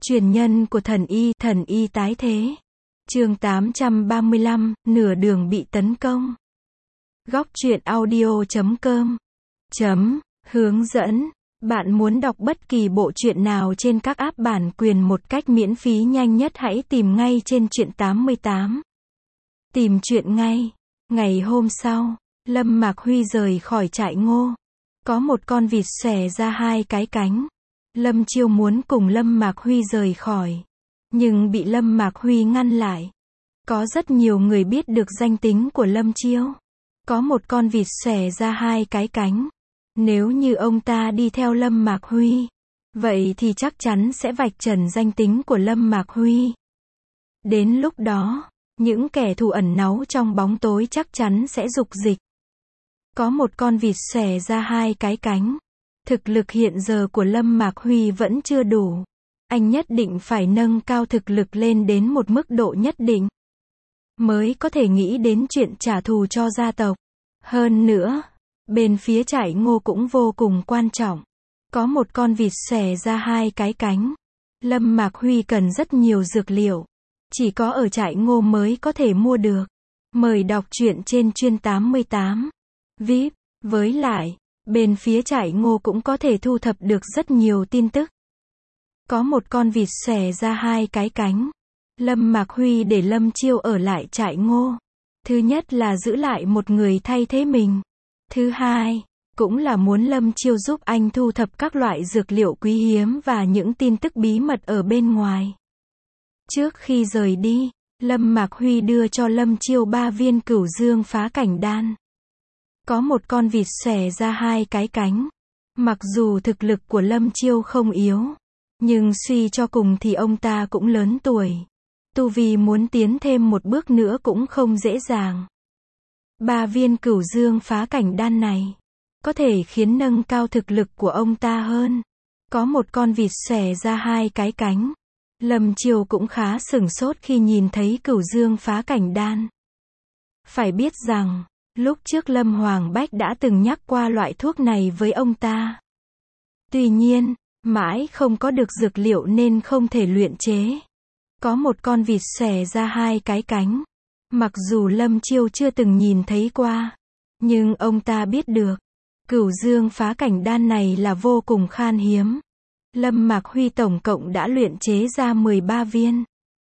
Truyền nhân của thần y tái thế. Chương 835, nửa đường bị tấn công. Góc truyện audio.com Hướng dẫn. Bạn muốn đọc bất kỳ bộ truyện nào trên các app bản quyền một cách miễn phí nhanh nhất hãy tìm ngay trên Truyện 88. Tìm truyện ngay. Ngày hôm sau, Lâm Mạc Huy rời khỏi trại Ngô. Có một con vịt xòe ra hai cái cánh. Lâm Chiêu muốn cùng Lâm Mạc Huy rời khỏi, nhưng bị Lâm Mạc Huy ngăn lại. Có rất nhiều người biết được danh tính của Lâm Chiêu. Có một con vịt xòe ra hai cái cánh. Nếu như ông ta đi theo Lâm Mạc Huy, vậy thì chắc chắn sẽ vạch trần danh tính của Lâm Mạc Huy. Đến lúc đó, những kẻ thù ẩn náu trong bóng tối chắc chắn sẽ dục dịch. Có một con vịt xòe ra hai cái cánh. Thực lực hiện giờ của Lâm Mạc Huy vẫn chưa đủ. Anh nhất định phải nâng cao thực lực lên đến một mức độ nhất định, mới có thể nghĩ đến chuyện trả thù cho gia tộc. Hơn nữa, bên phía trại Ngô cũng vô cùng quan trọng. Có một con vịt xòe ra hai cái cánh. Lâm Mạc Huy cần rất nhiều dược liệu. Chỉ có ở trại Ngô mới có thể mua được. Mời đọc truyện trên Truyện 88. VIP. Với lại, bên phía trại Ngô cũng có thể thu thập được rất nhiều tin tức. Có một con vịt xòe ra hai cái cánh. Lâm Mạc Huy để Lâm Chiêu ở lại trại Ngô. Thứ nhất là giữ lại một người thay thế mình. Thứ hai, cũng là muốn Lâm Chiêu giúp anh thu thập các loại dược liệu quý hiếm và những tin tức bí mật ở bên ngoài. Trước khi rời đi, Lâm Mạc Huy đưa cho Lâm Chiêu 3 viên Cửu Dương Phá Cảnh Đan. Có một con vịt xòe ra hai cái cánh. Mặc dù thực lực của Lâm Chiêu không yếu, nhưng suy cho cùng thì ông ta cũng lớn tuổi. Tu vi muốn tiến thêm một bước nữa cũng không dễ dàng. 3 viên Cửu Dương Phá Cảnh Đan này có thể khiến nâng cao thực lực của ông ta hơn. Có một con vịt xòe ra hai cái cánh. Lâm Chiêu cũng khá sửng sốt khi nhìn thấy Cửu Dương Phá Cảnh Đan. Phải biết rằng, lúc trước Lâm Hoàng Bách đã từng nhắc qua loại thuốc này với ông ta. Tuy nhiên, mãi không có được dược liệu nên không thể luyện chế. Có một con vịt xòe ra hai cái cánh. Mặc dù Lâm Chiêu chưa từng nhìn thấy qua, nhưng ông ta biết được, Cửu Dương Phá Cảnh Đan này là vô cùng khan hiếm. Lâm Mạc Huy tổng cộng đã luyện chế ra 13 viên.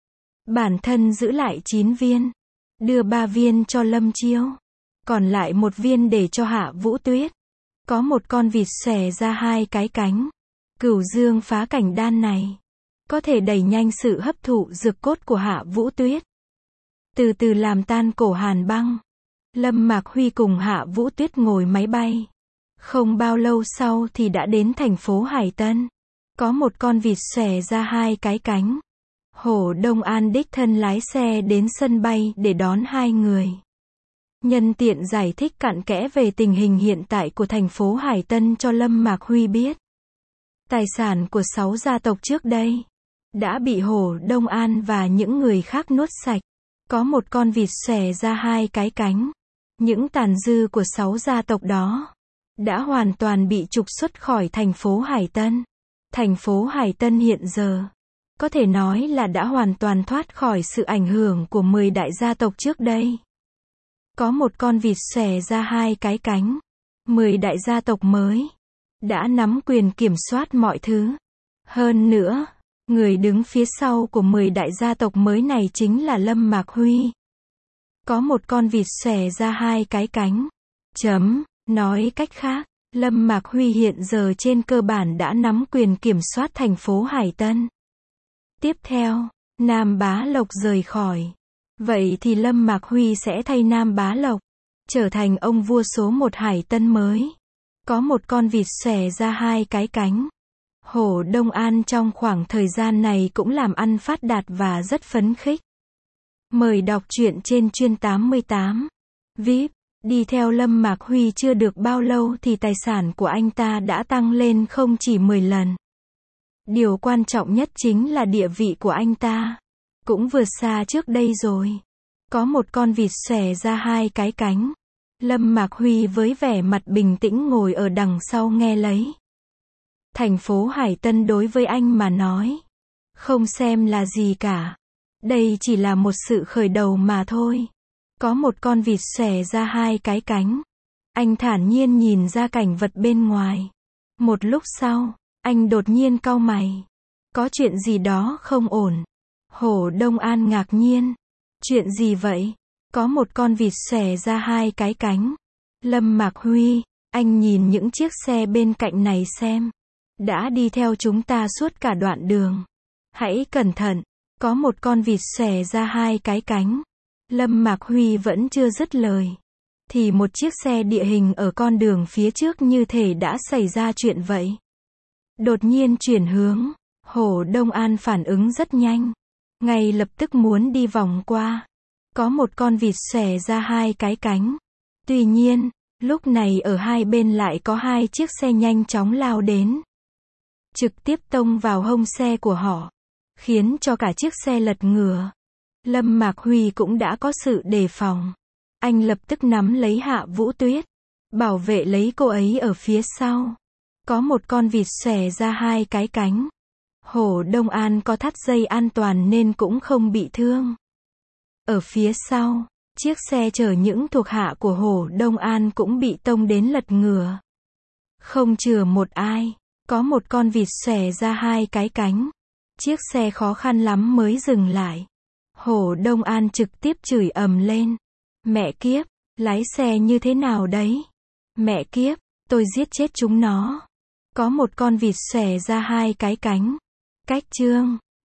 Bản thân giữ lại 9 viên. Đưa 3 viên cho Lâm Chiêu. Còn lại 1 viên để cho Hạ Vũ Tuyết. Có một con vịt xòe ra hai cái cánh. Cửu Dương Phá Cảnh Đan này có thể đẩy nhanh sự hấp thụ dược cốt của Hạ Vũ Tuyết, từ từ làm tan cổ hàn băng. Lâm Mạc Huy cùng Hạ Vũ Tuyết ngồi máy bay. Không bao lâu sau thì đã đến thành phố Hải Tân. Có một con vịt xòe ra hai cái cánh. Hổ Đông An đích thân lái xe đến sân bay để đón hai người. Nhân tiện giải thích cặn kẽ về tình hình hiện tại của thành phố Hải Tân cho Lâm Mạc Huy biết. Tài sản của 6 gia tộc trước đây đã bị Hổ Đông An và những người khác nuốt sạch. Có một con vịt xòe ra hai cái cánh. Những tàn dư của 6 gia tộc đó đã hoàn toàn bị trục xuất khỏi thành phố Hải Tân. Thành phố Hải Tân hiện giờ có thể nói là đã hoàn toàn thoát khỏi sự ảnh hưởng của 10 đại gia tộc trước đây. Có một con vịt xòe ra hai cái cánh. 10 đại gia tộc mới đã nắm quyền kiểm soát mọi thứ. Hơn nữa, người đứng phía sau của 10 đại gia tộc mới này chính là Lâm Mạc Huy. Có một con vịt xòe ra hai cái cánh. Nói cách khác, Lâm Mạc Huy hiện giờ trên cơ bản đã nắm quyền kiểm soát thành phố Hải Tân. Tiếp theo, Nam Bá Lộc rời khỏi. Vậy thì Lâm Mạc Huy sẽ thay Nam Bá Lộc trở thành ông vua số 1 Hải Tân mới. Có một con vịt xòe ra hai cái cánh. Hổ Đông An trong khoảng thời gian này cũng làm ăn phát đạt và rất phấn khích. Mời đọc truyện trên Truyện 88. VIP. Đi theo Lâm Mạc Huy chưa được bao lâu thì tài sản của anh ta đã tăng lên không chỉ 10 lần. Điều quan trọng nhất chính là địa vị của anh ta cũng vượt xa trước đây rồi. Có một con vịt xòe ra hai cái cánh. Lâm Mạc Huy với vẻ mặt bình tĩnh ngồi ở đằng sau nghe lấy. Thành phố Hải Tân đối với anh mà nói Không xem là gì cả. Đây chỉ là một sự khởi đầu mà thôi. Có một con vịt xòe ra hai cái cánh. Anh thản nhiên nhìn ra cảnh vật bên ngoài. Một lúc sau, anh đột nhiên cau mày. Có chuyện gì đó không ổn. Hổ Đông An ngạc nhiên. Chuyện gì vậy? Có một con vịt xòe ra hai cái cánh. Lâm Mạc Huy, anh nhìn những chiếc xe bên cạnh này xem. Đã đi theo chúng ta suốt cả đoạn đường. Hãy cẩn thận, có một con vịt xòe ra hai cái cánh. Lâm Mạc Huy vẫn chưa dứt lời. Thì một chiếc xe địa hình ở con đường phía trước như thể đã xảy ra chuyện vậy. Đột nhiên chuyển hướng, Hổ Đông An phản ứng rất nhanh. Ngay lập tức muốn đi vòng qua. Có một con vịt xòe ra hai cái cánh. Tuy nhiên, lúc này ở hai bên lại có hai chiếc xe nhanh chóng lao đến. Trực tiếp tông vào hông xe của họ. Khiến cho cả chiếc xe lật ngửa. Lâm Mạc Huy cũng đã có sự đề phòng. Anh lập tức nắm lấy Hạ Vũ Tuyết. Bảo vệ lấy cô ấy ở phía sau. Có một con vịt xòe ra hai cái cánh. Hổ Đông An có thắt dây an toàn nên cũng không bị thương. Ở phía sau, chiếc xe chở những thuộc hạ của Hổ Đông An cũng bị tông đến lật ngửa. Không chừa một ai. Có một con vịt xòe ra hai cái cánh. Chiếc xe khó khăn lắm mới dừng lại. Hổ Đông An trực tiếp chửi ầm lên. Mẹ kiếp, lái xe như thế nào đấy? Mẹ kiếp, tôi giết chết chúng nó. Có một con vịt xòe ra hai cái cánh. Cách chương